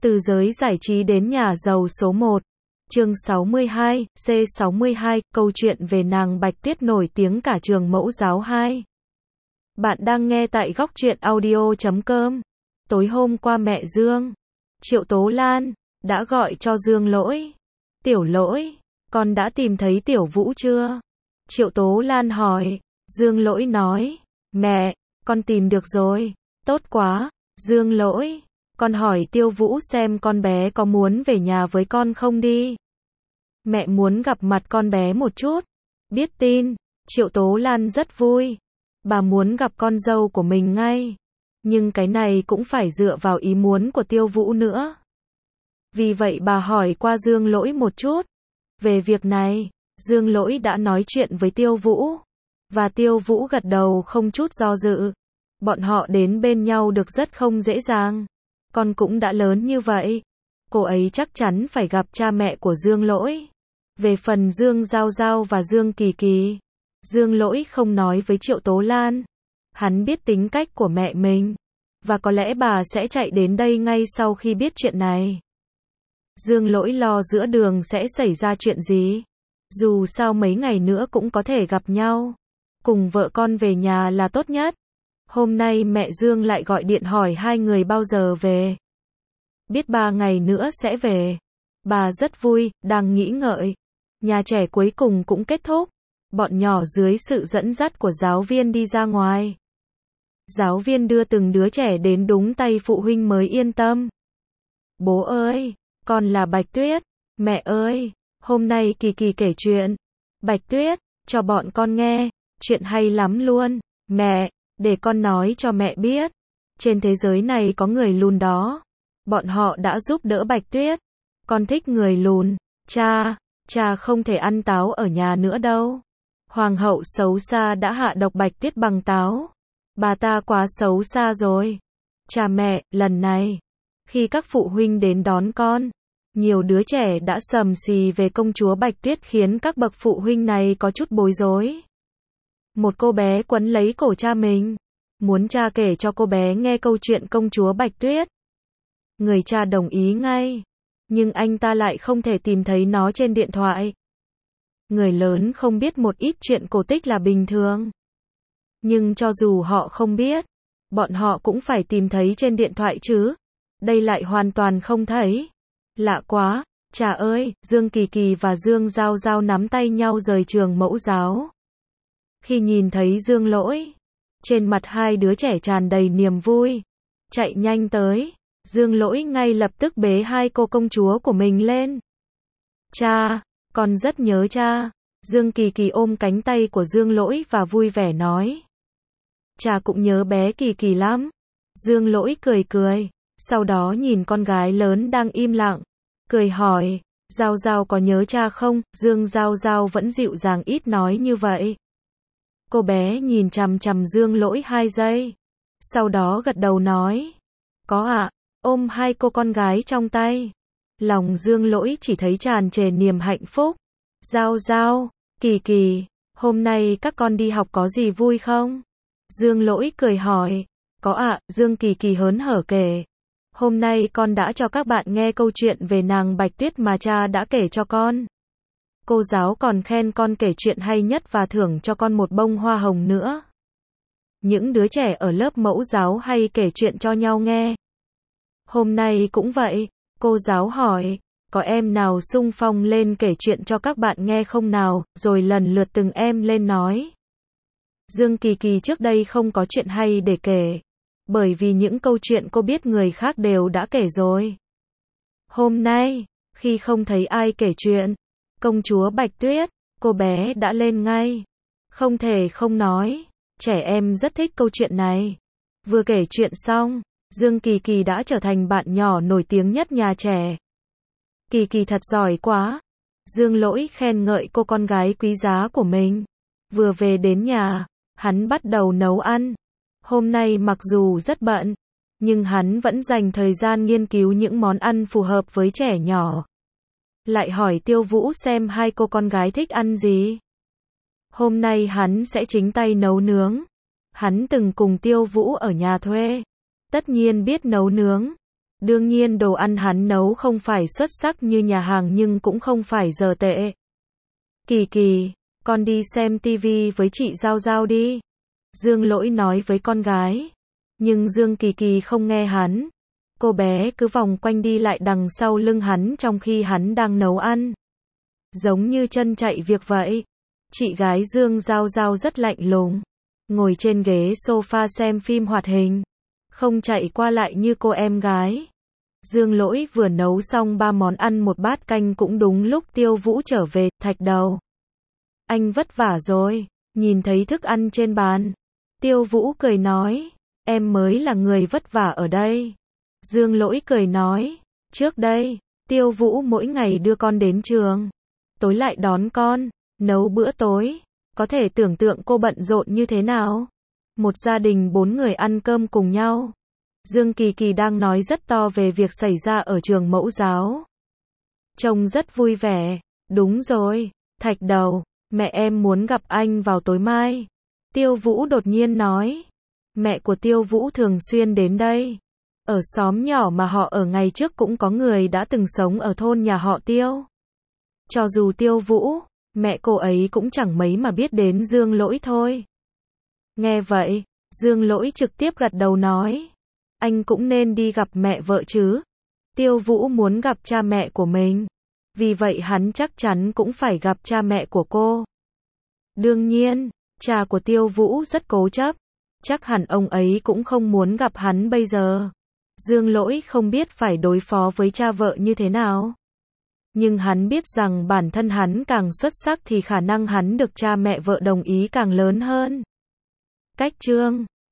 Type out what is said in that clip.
Từ giới giải trí đến nhà giàu số 1. Chương 62, C62, câu chuyện về nàng Bạch Tuyết nổi tiếng cả trường mẫu giáo 2. Bạn đang nghe tại góc truyện audio.com. Tối hôm qua mẹ Dương, Triệu Tố Lan, đã gọi cho Dương Lỗi. Tiểu Lỗi, con đã tìm thấy Tiểu Vũ chưa? Triệu Tố Lan hỏi. Dương Lỗi nói, mẹ, con tìm được rồi. Tốt quá. Dương Lỗi, con hỏi Tiêu Vũ xem con bé có muốn về nhà với con không đi. Mẹ muốn gặp mặt con bé một chút. Biết tin, Triệu Tố Lan rất vui. Bà muốn gặp con dâu của mình ngay. Nhưng cái này cũng phải dựa vào ý muốn của Tiêu Vũ nữa. Vì vậy bà hỏi qua Dương Lỗi một chút. Về việc này, Dương Lỗi đã nói chuyện với Tiêu Vũ. Và Tiêu Vũ gật đầu không chút do dự. Bọn họ đến bên nhau được rất không dễ dàng. Con cũng đã lớn như vậy. Cô ấy chắc chắn phải gặp cha mẹ của Dương Lỗi. Về phần Dương Giao Giao và Dương Kỳ Kỳ, Dương Lỗi không nói với Triệu Tố Lan. Hắn biết tính cách của mẹ mình. Và có lẽ bà sẽ chạy đến đây ngay sau khi biết chuyện này. Dương Lỗi lo giữa đường sẽ xảy ra chuyện gì. Dù sao mấy ngày nữa cũng có thể gặp nhau. Cùng vợ con về nhà là tốt nhất. Hôm nay mẹ Dương lại gọi điện hỏi hai người bao giờ về. Biết 3 ngày nữa sẽ về. Bà rất vui, đang nghĩ ngợi. Nhà trẻ cuối cùng cũng kết thúc. Bọn nhỏ dưới sự dẫn dắt của giáo viên đi ra ngoài. Giáo viên đưa từng đứa trẻ đến đúng tay phụ huynh mới yên tâm. Bố ơi, con là Bạch Tuyết. Mẹ ơi, hôm nay Kỳ Kỳ kể chuyện. Bạch Tuyết, cho bọn con nghe. Chuyện hay lắm luôn. Mẹ, để con nói cho mẹ biết. Trên thế giới này có người lùn đó. Bọn họ đã giúp đỡ Bạch Tuyết. Con thích người lùn. Cha không thể ăn táo ở nhà nữa đâu. Hoàng hậu xấu xa đã hạ độc Bạch Tuyết bằng táo. Bà ta quá xấu xa rồi. Cha mẹ, lần này, khi các phụ huynh đến đón con, nhiều đứa trẻ đã sầm xì về công chúa Bạch Tuyết khiến các bậc phụ huynh này có chút bối rối. Một cô bé quấn lấy cổ cha mình, muốn cha kể cho cô bé nghe câu chuyện công chúa Bạch Tuyết. Người cha đồng ý ngay, nhưng anh ta lại không thể tìm thấy nó trên điện thoại. Người lớn không biết một ít chuyện cổ tích là bình thường. Nhưng cho dù họ không biết, bọn họ cũng phải tìm thấy trên điện thoại chứ. Đây lại hoàn toàn không thấy. Lạ quá, cha ơi, Dương Kỳ Kỳ và Dương Giao Giao nắm tay nhau rời trường mẫu giáo. Khi nhìn thấy Dương Lỗi, trên mặt hai đứa trẻ tràn đầy niềm vui. Chạy nhanh tới, Dương Lỗi ngay lập tức bế hai cô công chúa của mình lên. Cha, con rất nhớ cha. Dương Kỳ Kỳ ôm cánh tay của Dương Lỗi và vui vẻ nói. Cha cũng nhớ bé Kỳ Kỳ lắm. Dương Lỗi cười cười, sau đó nhìn con gái lớn đang im lặng, cười hỏi, Giao Giao có nhớ cha không? Dương Giao Giao vẫn dịu dàng ít nói như vậy. Cô bé nhìn chằm chằm Dương Lỗi 2 giây. Sau đó gật đầu nói. Có ạ, ôm hai cô con gái trong tay. Lòng Dương Lỗi chỉ thấy tràn trề niềm hạnh phúc. Giao Giao, Kỳ Kỳ, hôm nay các con đi học có gì vui không? Dương Lỗi cười hỏi. Có ạ, Dương Kỳ Kỳ hớn hở kể. Hôm nay con đã cho các bạn nghe câu chuyện về nàng Bạch Tuyết mà cha đã kể cho con. Cô giáo còn khen con kể chuyện hay nhất và thưởng cho con một bông hoa hồng nữa. Những đứa trẻ ở lớp mẫu giáo hay kể chuyện cho nhau nghe. Hôm nay cũng vậy, cô giáo hỏi, có em nào xung phong lên kể chuyện cho các bạn nghe không nào, rồi lần lượt từng em lên nói. Dương Kỳ Kỳ trước đây không có chuyện hay để kể, bởi vì những câu chuyện cô biết người khác đều đã kể rồi. Hôm nay, khi không thấy ai kể chuyện công chúa Bạch Tuyết, cô bé đã lên ngay. Không thể không nói, trẻ em rất thích câu chuyện này. Vừa kể chuyện xong, Dương Kỳ Kỳ đã trở thành bạn nhỏ nổi tiếng nhất nhà trẻ. Kỳ Kỳ thật giỏi quá. Dương Lỗi khen ngợi cô con gái quý giá của mình. Vừa về đến nhà, hắn bắt đầu nấu ăn. Hôm nay mặc dù rất bận, nhưng hắn vẫn dành thời gian nghiên cứu những món ăn phù hợp với trẻ nhỏ. Lại hỏi Tiêu Vũ xem hai cô con gái thích ăn gì. Hôm nay hắn sẽ chính tay nấu nướng. Hắn từng cùng Tiêu Vũ ở nhà thuê. Tất nhiên biết nấu nướng. Đương nhiên đồ ăn hắn nấu không phải xuất sắc như nhà hàng nhưng cũng không phải dở tệ. Kỳ Kỳ, con đi xem tivi với chị Giao Giao đi. Dương Lỗi nói với con gái. Nhưng Dương Kỳ Kỳ không nghe hắn. Cô bé cứ vòng quanh đi lại đằng sau lưng hắn trong khi hắn đang nấu ăn. Giống như chân chạy việc vậy. Chị gái Dương Giao Giao rất lạnh lùng. Ngồi trên ghế sofa xem phim hoạt hình. Không chạy qua lại như cô em gái. Dương Lỗi vừa nấu xong 3 món ăn một bát canh cũng đúng lúc Tiêu Vũ trở về. Thạch Đầu, anh vất vả rồi. Nhìn thấy thức ăn trên bàn, Tiêu Vũ cười nói, em mới là người vất vả ở đây. Dương Lỗi cười nói, trước đây, Tiêu Vũ mỗi ngày đưa con đến trường, tối lại đón con, nấu bữa tối. Có thể tưởng tượng cô bận rộn như thế nào. Một gia đình 4 người ăn cơm cùng nhau. Dương Kỳ Kỳ đang nói rất to về việc xảy ra ở trường mẫu giáo. Trông rất vui vẻ. Đúng rồi, Thạch Đầu, mẹ em muốn gặp anh vào tối mai. Tiêu Vũ đột nhiên nói. Mẹ của Tiêu Vũ thường xuyên đến đây. Ở xóm nhỏ mà họ ở ngày trước cũng có người đã từng sống ở thôn nhà họ Tiêu. Cho dù Tiêu Vũ, mẹ cô ấy cũng chẳng mấy mà biết đến Dương Lỗi thôi. Nghe vậy, Dương Lỗi trực tiếp gật đầu nói. Anh cũng nên đi gặp mẹ vợ chứ. Tiêu Vũ muốn gặp cha mẹ của mình. Vì vậy hắn chắc chắn cũng phải gặp cha mẹ của cô. Đương nhiên, cha của Tiêu Vũ rất cố chấp. Chắc hẳn ông ấy cũng không muốn gặp hắn bây giờ. Dương Lỗi không biết phải đối phó với cha vợ như thế nào. Nhưng hắn biết rằng bản thân hắn càng xuất sắc thì khả năng hắn được cha mẹ vợ đồng ý càng lớn hơn. Cách chương